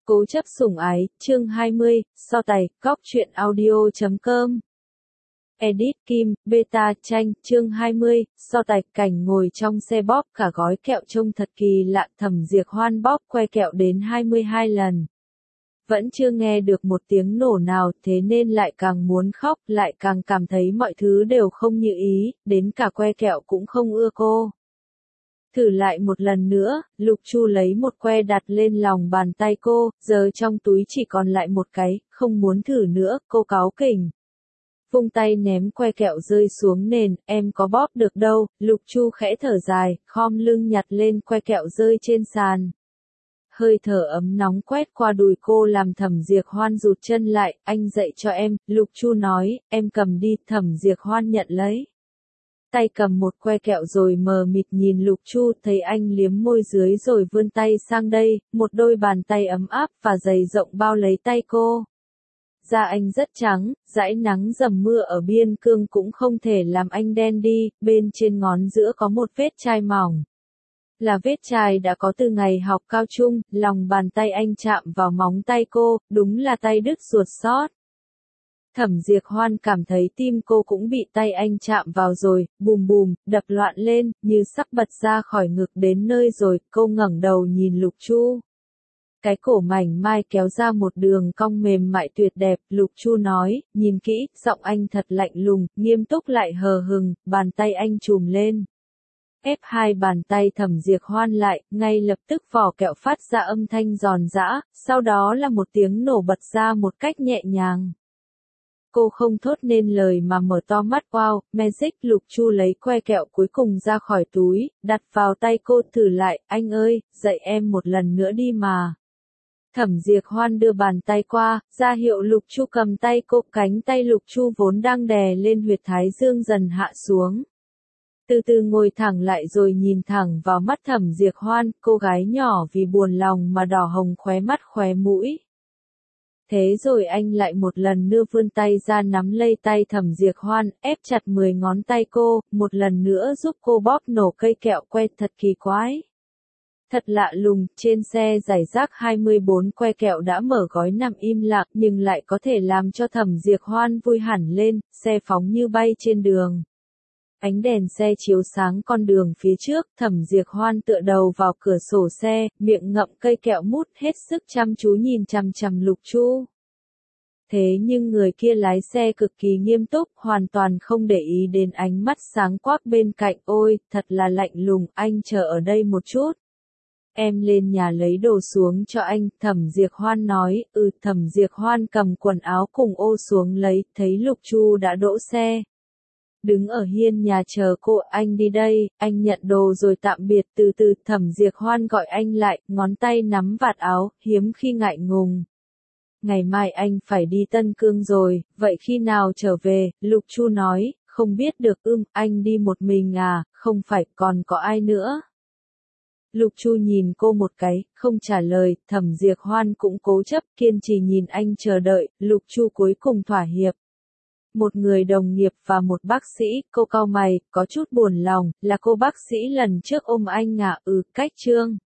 Cố chấp sủng ái, chương 20, so tài, góc truyện audio.com. Edit Kim, Beta Tranh, chương 20, so tài, cảnh ngồi trong xe bóp cả gói kẹo trông thật kỳ lạ. Thẩm Diệp Hoan bóp que kẹo đến 22 lần. Vẫn chưa nghe được một tiếng nổ nào, thế nên lại càng muốn khóc, lại càng cảm thấy mọi thứ đều không như ý, đến cả que kẹo cũng không ưa cô. Thử lại một lần nữa, Lục Chu lấy một que đặt lên lòng bàn tay cô, giờ trong túi chỉ còn lại một cái, không muốn thử nữa, cô cáu kỉnh. Vung tay ném que kẹo rơi xuống nền, em có bóp được đâu. Lục Chu khẽ thở dài, khom lưng nhặt lên que kẹo rơi trên sàn. Hơi thở ấm nóng quét qua đùi cô làm Thẩm Diệp Hoan rụt chân lại. Anh dạy cho em, Lục Chu nói, em cầm đi. Thẩm Diệp Hoan nhận lấy. Tay cầm một que kẹo rồi mờ mịt nhìn Lục Chu, thấy anh liếm môi dưới rồi vươn tay sang đây, một đôi bàn tay ấm áp và dày rộng bao lấy tay cô. Da anh rất trắng, dãi nắng dầm mưa ở biên cương cũng không thể làm anh đen đi, bên trên ngón giữa có một vết chai mỏng. Là vết chai đã có từ ngày học cao trung, lòng bàn tay anh chạm vào móng tay cô, đúng là tay đứt ruột xót. Thẩm Diệp Hoan cảm thấy tim cô cũng bị tay anh chạm vào rồi, bùm bùm, đập loạn lên, như sắp bật ra khỏi ngực đến nơi rồi, cô ngẩng đầu nhìn Lục Chu. Cái cổ mảnh mai kéo ra một đường cong mềm mại tuyệt đẹp, Lục Chu nói, nhìn kỹ, giọng anh thật lạnh lùng, nghiêm túc lại hờ hừng, bàn tay anh chùm lên. Ép hai bàn tay Thẩm Diệp Hoan lại, ngay lập tức vỏ kẹo phát ra âm thanh giòn giã, sau đó là một tiếng nổ bật ra một cách nhẹ nhàng. Cô không thốt nên lời mà mở to mắt. Wow, magic. Lục Chu lấy que kẹo cuối cùng ra khỏi túi, đặt vào tay cô. Thử lại, anh ơi, dạy em một lần nữa đi mà. Thẩm Diệp Hoan đưa bàn tay qua, ra hiệu Lục Chu cầm tay cô. Cánh tay Lục Chu vốn đang đè lên huyệt thái dương dần hạ xuống. Từ từ ngồi thẳng lại rồi nhìn thẳng vào mắt Thẩm Diệp Hoan, cô gái nhỏ vì buồn lòng mà đỏ hồng khóe mắt khóe mũi. Thế rồi anh lại một lần nữa vươn tay ra nắm lấy tay Thẩm Diệp Hoan, ép chặt 10 ngón tay cô, một lần nữa giúp cô bóp nổ cây kẹo que thật kỳ quái. Thật lạ lùng, trên xe giải rác 24 que kẹo đã mở gói nằm im lặng nhưng lại có thể làm cho Thẩm Diệp Hoan vui hẳn lên, xe phóng như bay trên đường. Ánh đèn xe chiếu sáng con đường phía trước, Thẩm Diệp Hoan tựa đầu vào cửa sổ xe, miệng ngậm cây kẹo mút hết sức chăm chú nhìn chằm chằm Lục Chu. Thế nhưng người kia lái xe cực kỳ nghiêm túc, hoàn toàn không để ý đến ánh mắt sáng quắc bên cạnh. Ôi, thật là lạnh lùng, anh chờ ở đây một chút. Em lên nhà lấy đồ xuống cho anh, Thẩm Diệp Hoan nói. Thẩm Diệp Hoan cầm quần áo cùng ô xuống lấy, thấy Lục Chu đã đỗ xe. Đứng ở hiên nhà chờ cô. Anh đi đây, anh nhận đồ rồi tạm biệt. Từ từ Thẩm Diệp Hoan gọi anh lại, ngón tay nắm vạt áo, hiếm khi ngại ngùng. Ngày mai anh phải đi Tân Cương rồi, vậy khi nào trở về? Lục Chu nói, không biết được. Anh đi một mình à? Không phải, còn có ai nữa? Lục Chu nhìn cô một cái, không trả lời. Thẩm Diệp Hoan cũng cố chấp, kiên trì nhìn anh chờ đợi. Lục Chu cuối cùng thỏa hiệp. Một người đồng nghiệp và một bác sĩ. Cô cau mày, có chút buồn lòng, là cô bác sĩ lần trước ôm anh à? Cách chương.